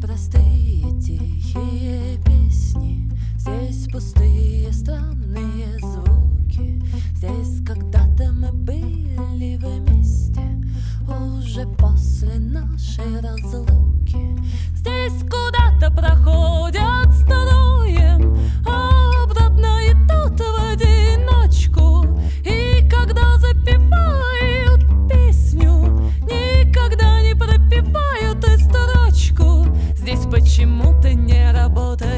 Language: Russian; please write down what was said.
простые тихие песни, здесь пустые странные звуки. Здесь когда-то мы были вместе, уже после нашей разлуки. Здесь куда-то проходят строем, а обратно идут в одиночку. И когда запевают песню, никогда не пропевают и строчку. Здесь почему-то не работает